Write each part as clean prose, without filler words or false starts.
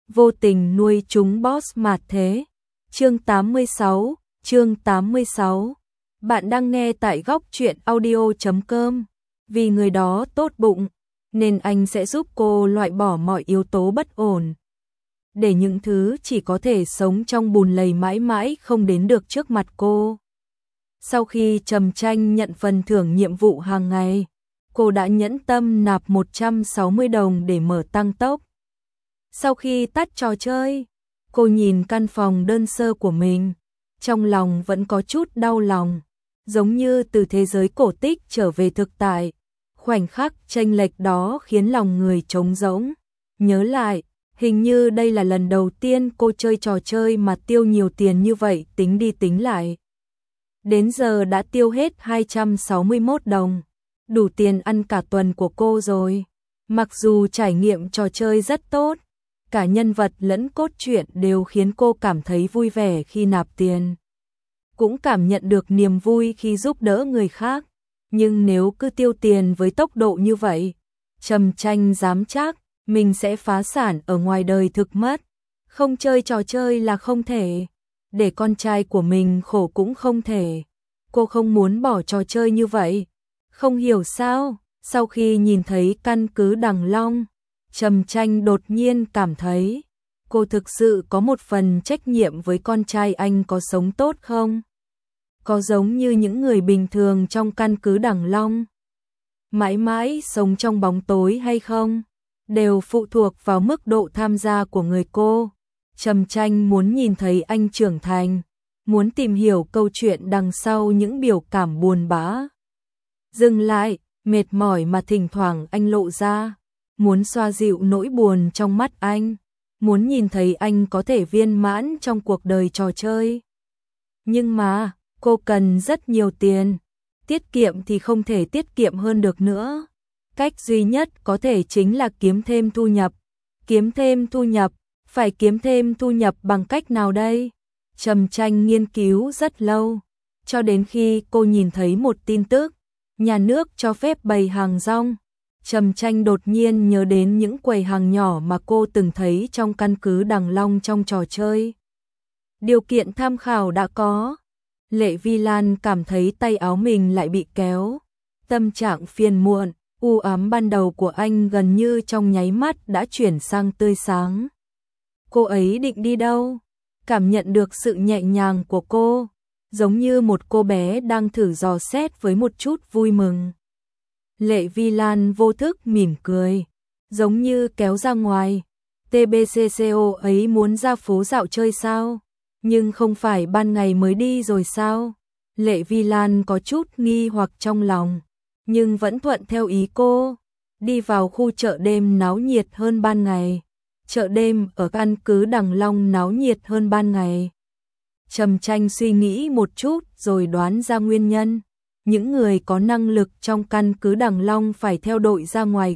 vô tình nuôi chúng boss mà thế. Chương 86. Bạn đang nghe tại góc truyện audio.com. Vì người đó tốt bụng, nên anh sẽ giúp cô loại bỏ mọi yếu tố bất ổn. Để những thứ chỉ có thể sống trong bùn lầy mãi mãi không đến được trước mặt cô. Sau khi Trầm Tranh nhận phần thưởng nhiệm vụ hàng ngày, cô đã nhẫn tâm nạp 160 đồng để mở tăng tốc. Sau khi tắt trò chơi, cô nhìn căn phòng đơn sơ của mình, trong lòng vẫn có chút đau lòng, giống như từ thế giới cổ tích trở về thực tại. Khoảnh khắc chênh lệch đó khiến lòng người trống rỗng. Nhớ lại, hình như đây là lần đầu tiên cô chơi trò chơi mà tiêu nhiều tiền như vậy, tính đi tính lại. Đến giờ đã tiêu hết 261 đồng, đủ tiền ăn cả tuần của cô rồi. Mặc dù trải nghiệm trò chơi rất tốt, cả nhân vật lẫn cốt truyện đều khiến cô cảm thấy vui vẻ khi nạp tiền. Cũng cảm nhận được niềm vui khi giúp đỡ người khác. Nhưng nếu cứ tiêu tiền với tốc độ như vậy, Trầm Tranh dám chắc mình sẽ phá sản ở ngoài đời thực mất. Không chơi trò chơi là không thể, để con trai của mình khổ cũng không thể. Cô không muốn bỏ trò chơi như vậy. Không hiểu sao, sau khi nhìn thấy căn cứ Đằng Long, Trầm Tranh đột nhiên cảm thấy cô thực sự có một phần trách nhiệm với con trai anh có sống tốt không? Có giống như những người bình thường trong căn cứ Đằng Long, mãi mãi sống trong bóng tối hay không? Đều phụ thuộc vào mức độ tham gia của người cô. Trầm Tranh muốn nhìn thấy anh trưởng thành, muốn tìm hiểu câu chuyện đằng sau những biểu cảm buồn bã. Dừng lại, mệt mỏi mà thỉnh thoảng anh lộ ra, muốn xoa dịu nỗi buồn trong mắt anh, muốn nhìn thấy anh có thể viên mãn trong cuộc đời trò chơi. Nhưng mà, cô cần rất nhiều tiền, tiết kiệm thì không thể tiết kiệm hơn được nữa. Cách duy nhất có thể chính là kiếm thêm thu nhập. Kiếm thêm thu nhập, phải kiếm thêm thu nhập bằng cách nào đây? Trầm Tranh nghiên cứu rất lâu, cho đến khi cô nhìn thấy một tin tức, nhà nước cho phép bày hàng rong. Trầm Tranh đột nhiên nhớ đến những quầy hàng nhỏ mà cô từng thấy trong căn cứ Đằng Long trong trò chơi. Điều kiện tham khảo đã có. Lệ Vi Lan cảm thấy tay áo mình lại bị kéo. Tâm trạng phiền muộn, u ám ban đầu của anh gần như trong nháy mắt đã chuyển sang tươi sáng. Cô ấy định đi đâu? Cảm nhận được sự nhẹ nhàng của cô, giống như một cô bé đang thử dò xét với một chút vui mừng. Lệ Vi Lan vô thức mỉm cười, giống như kéo ra ngoài. TBCCO ấy muốn ra phố dạo chơi sao? Nhưng không phải ban ngày mới đi rồi sao? Lệ Vi Lan có chút nghi hoặc trong lòng, nhưng vẫn thuận theo ý cô. Đi vào khu chợ đêm náo nhiệt hơn ban ngày. Chợ đêm ở căn cứ Đằng Long náo nhiệt hơn ban ngày. Trầm Tranh suy nghĩ một chút rồi đoán ra nguyên nhân. Những người có năng lực trong căn cứ Đằng Long phải theo đội ra ngoài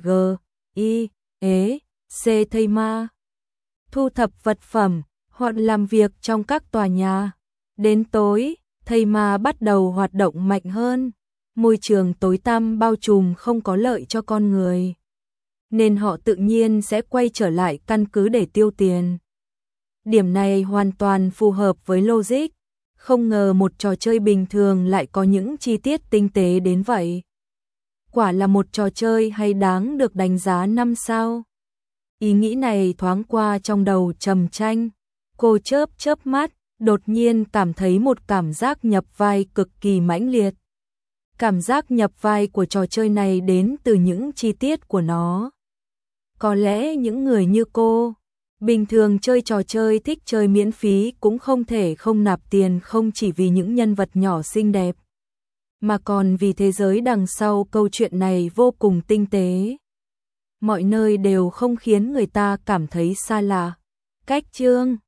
GIEC Thây Ma, thu thập vật phẩm hoặc làm việc trong các tòa nhà. Đến tối, Thây Ma bắt đầu hoạt động mạnh hơn. Môi trường tối tăm bao trùm không có lợi cho con người, nên họ tự nhiên sẽ quay trở lại căn cứ để tiêu tiền. Điểm này hoàn toàn phù hợp với logic. Không ngờ một trò chơi bình thường lại có những chi tiết tinh tế đến vậy. Quả là một trò chơi hay đáng được đánh giá 5 sao. Ý nghĩ này thoáng qua trong đầu Trầm Tranh. Cô chớp mắt, đột nhiên cảm thấy một cảm giác nhập vai cực kỳ mãnh liệt. Cảm giác nhập vai của trò chơi này đến từ những chi tiết của nó. Có lẽ những người như cô, bình thường chơi trò chơi thích chơi miễn phí cũng không thể không nạp tiền, không chỉ vì những nhân vật nhỏ xinh đẹp, mà còn vì thế giới đằng sau câu chuyện này vô cùng tinh tế. Mọi nơi đều không khiến người ta cảm thấy xa lạ. Cách chương